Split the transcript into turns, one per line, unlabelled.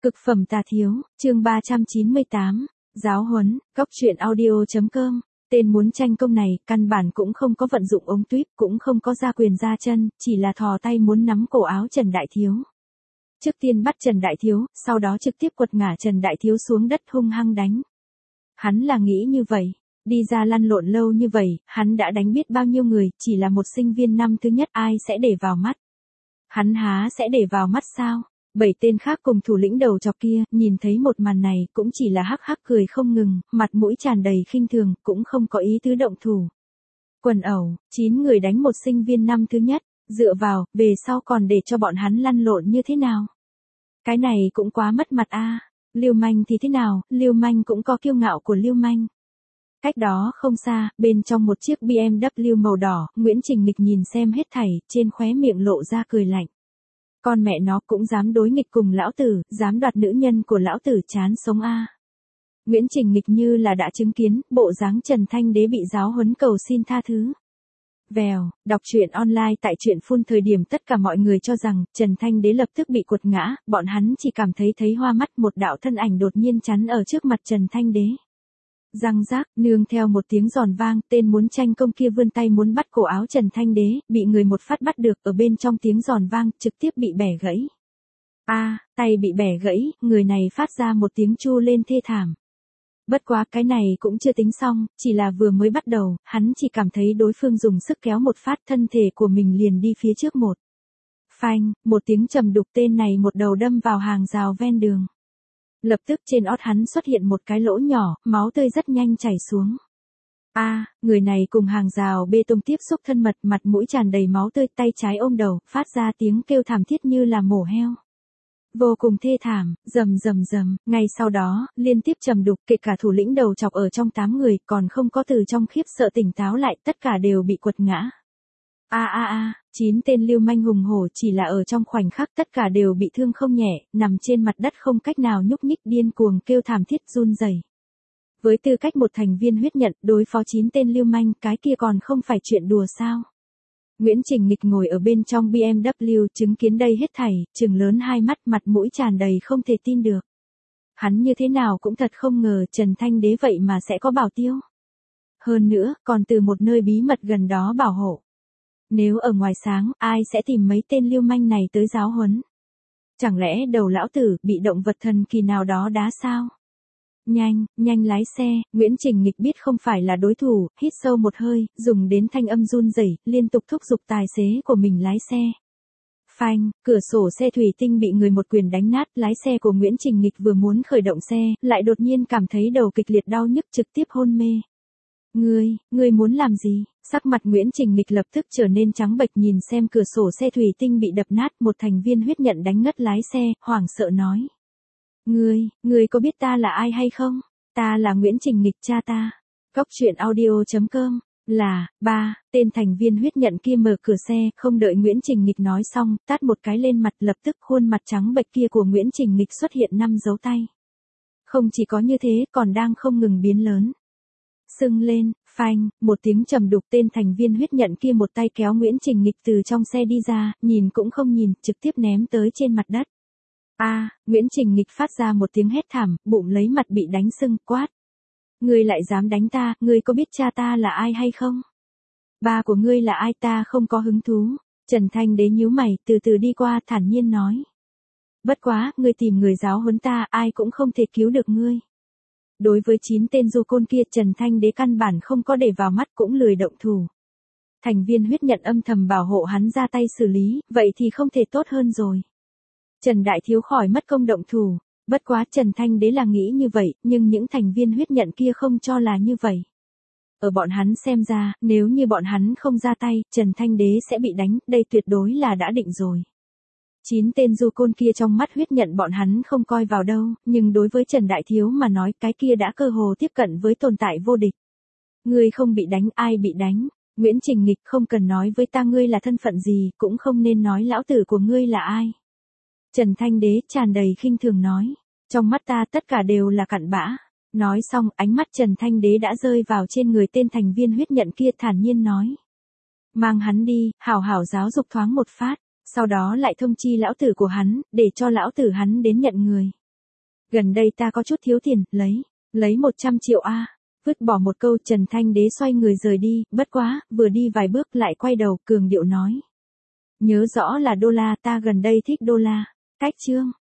Cực phẩm tà thiếu, chương 398, giáo huấn, góc truyện audio.com. Tên muốn tranh công này, căn bản cũng không có vận dụng ống tuyếp, cũng không có ra quyền ra chân, chỉ là thò tay muốn nắm cổ áo Trần Đại Thiếu. Trước tiên bắt Trần Đại Thiếu, sau đó trực tiếp quật ngã Trần Đại Thiếu xuống đất hung hăng đánh. Hắn là nghĩ như vậy, đi ra lăn lộn lâu như vậy, hắn đã đánh biết bao nhiêu người, chỉ là một sinh viên năm thứ nhất ai sẽ để vào mắt. Hắn há sẽ để vào mắt sao? 7 tên khác cùng thủ lĩnh đầu chọc kia, nhìn thấy một màn này cũng chỉ là hắc hắc cười không ngừng, mặt mũi tràn đầy khinh thường, cũng không có ý tứ động thủ. Quần ẩu, 9 người đánh một sinh viên năm thứ nhất, dựa vào, về sau còn để cho bọn hắn lăn lộn như thế nào? Cái này cũng quá mất mặt a. Lưu manh thì thế nào, Lưu manh cũng có kiêu ngạo của Lưu manh. Cách đó không xa, bên trong một chiếc BMW màu đỏ, Nguyễn Trình Nghịch nhìn xem hết thảy, trên khóe miệng lộ ra cười lạnh. Con mẹ nó cũng dám đối nghịch cùng lão tử, dám đoạt nữ nhân của lão tử chán sống a. Nguyễn Trình Nghịch như là đã chứng kiến, bộ dáng Trần Thanh Đế bị giáo huấn cầu xin tha thứ. Vèo, đọc truyện online tại truyện phun thời điểm tất cả mọi người cho rằng, Trần Thanh Đế lập tức bị quật ngã, bọn hắn chỉ cảm thấy hoa mắt một đạo thân ảnh đột nhiên chắn ở trước mặt Trần Thanh Đế. Răng rác, nương theo một tiếng giòn vang, tên muốn tranh công kia vươn tay muốn bắt cổ áo Trần Thanh Đế, bị người một phát bắt được, ở bên trong tiếng giòn vang, trực tiếp bị bẻ gãy. Tay bị bẻ gãy, người này phát ra một tiếng chu lên thê thảm. Bất quá cái này cũng chưa tính xong, chỉ là vừa mới bắt đầu, hắn chỉ cảm thấy đối phương dùng sức kéo một phát thân thể của mình liền đi phía trước một. Phanh, một tiếng trầm đục tên này một đầu đâm vào hàng rào ven đường. Lập tức trên ót hắn xuất hiện một cái lỗ nhỏ, máu tươi rất nhanh chảy xuống. Người này cùng hàng rào bê tông tiếp xúc thân mật, mặt mũi tràn đầy máu tươi, tay trái ôm đầu, phát ra tiếng kêu thảm thiết như là mổ heo. Vô cùng thê thảm, rầm rầm rầm, ngay sau đó, liên tiếp trầm đục, kể cả thủ lĩnh đầu chọc ở trong 8 người, còn không có từ trong khiếp sợ tỉnh táo lại, tất cả đều bị quật ngã. 9 tên lưu manh hùng hổ chỉ là ở trong khoảnh khắc tất cả đều bị thương không nhẹ, nằm trên mặt đất không cách nào nhúc nhích, điên cuồng kêu thảm thiết run rẩy. Với tư cách một thành viên huyết nhận, đối phó 9 tên lưu manh, cái kia còn không phải chuyện đùa sao? Nguyễn Trình Nghịch ngồi ở bên trong BMW chứng kiến đây hết thảy, trừng lớn hai mắt, mặt mũi tràn đầy không thể tin được. Hắn như thế nào cũng thật không ngờ Trần Thanh Đế vậy mà sẽ có bảo tiêu. Hơn nữa, còn từ một nơi bí mật gần đó bảo hộ. Nếu ở ngoài sáng, ai sẽ tìm mấy tên lưu manh này tới giáo huấn? Chẳng lẽ đầu lão tử bị động vật thần kỳ nào đó đá sao? Nhanh lái xe, Nguyễn Trình Nghịch biết không phải là đối thủ, hít sâu một hơi, dùng đến thanh âm run rẩy, liên tục thúc giục tài xế của mình lái xe. Phanh, cửa sổ xe thủy tinh bị người một quyền đánh nát, lái xe của Nguyễn Trình Nghịch vừa muốn khởi động xe, lại đột nhiên cảm thấy đầu kịch liệt đau nhức trực tiếp hôn mê. Ngươi muốn làm gì? Sắc mặt Nguyễn Trình Nghịch lập tức trở nên trắng bệch, nhìn xem cửa sổ xe thủy tinh bị đập nát, một thành viên huyết nhận đánh ngất lái xe, hoảng sợ nói. Ngươi có biết ta là ai hay không? Ta là Nguyễn Trình Nghịch, cha ta. Góc truyện audio.com. Tên thành viên huyết nhận kia mở cửa xe, không đợi Nguyễn Trình Nghịch nói xong, tát một cái lên mặt, lập tức khuôn mặt trắng bệch kia của Nguyễn Trình Nghịch xuất hiện 5 dấu tay. Không chỉ có như thế, còn đang không ngừng biến lớn. Sưng lên, phanh, một tiếng trầm đục, tên thành viên huyết nhận kia một tay kéo Nguyễn Trình Nghịch từ trong xe đi ra, nhìn cũng không nhìn, trực tiếp ném tới trên mặt đất. Nguyễn Trình Nghịch phát ra một tiếng hét thảm, bụng lấy mặt bị đánh sưng, quát. Ngươi lại dám đánh ta, ngươi có biết cha ta là ai hay không? Ba của ngươi là ai, ta không có hứng thú. Trần Thanh Đế nhíu mày, từ từ đi qua, thản nhiên nói. Bất quá, ngươi tìm người giáo huấn ta, ai cũng không thể cứu được ngươi. Đối với 9 tên du côn kia, Trần Thanh Đế căn bản không có để vào mắt, cũng lười động thủ. Thành viên huyết nhận âm thầm bảo hộ hắn ra tay xử lý, vậy thì không thể tốt hơn rồi. Trần Đại Thiếu khỏi mất công động thủ, bất quá Trần Thanh Đế là nghĩ như vậy, nhưng những thành viên huyết nhận kia không cho là như vậy. Ở bọn hắn xem ra, nếu như bọn hắn không ra tay, Trần Thanh Đế sẽ bị đánh, đây tuyệt đối là đã định rồi. 9 tên du côn kia trong mắt huyết nhận bọn hắn không coi vào đâu, nhưng đối với Trần Đại Thiếu mà nói, cái kia đã cơ hồ tiếp cận với tồn tại vô địch. Ngươi không bị đánh, ai bị đánh? Nguyễn Trình Nghịch, không cần nói với ta ngươi là thân phận gì, cũng không nên nói lão tử của ngươi là ai. Trần Thanh Đế tràn đầy khinh thường nói, trong mắt ta tất cả đều là cặn bã. Nói xong, ánh mắt Trần Thanh Đế đã rơi vào trên người tên thành viên huyết nhận kia, thản nhiên nói. Mang hắn đi, hảo hảo giáo dục thoáng một phát, sau đó lại thông chi lão tử của hắn, để cho lão tử hắn đến nhận người. Gần đây ta có chút thiếu tiền, lấy 100 triệu a. Vứt bỏ một câu Trần Thanh Đế xoay người rời đi, bất quá, vừa đi vài bước lại quay đầu cường điệu nói. Nhớ rõ là đô la, ta gần đây thích đô la. Cách chương.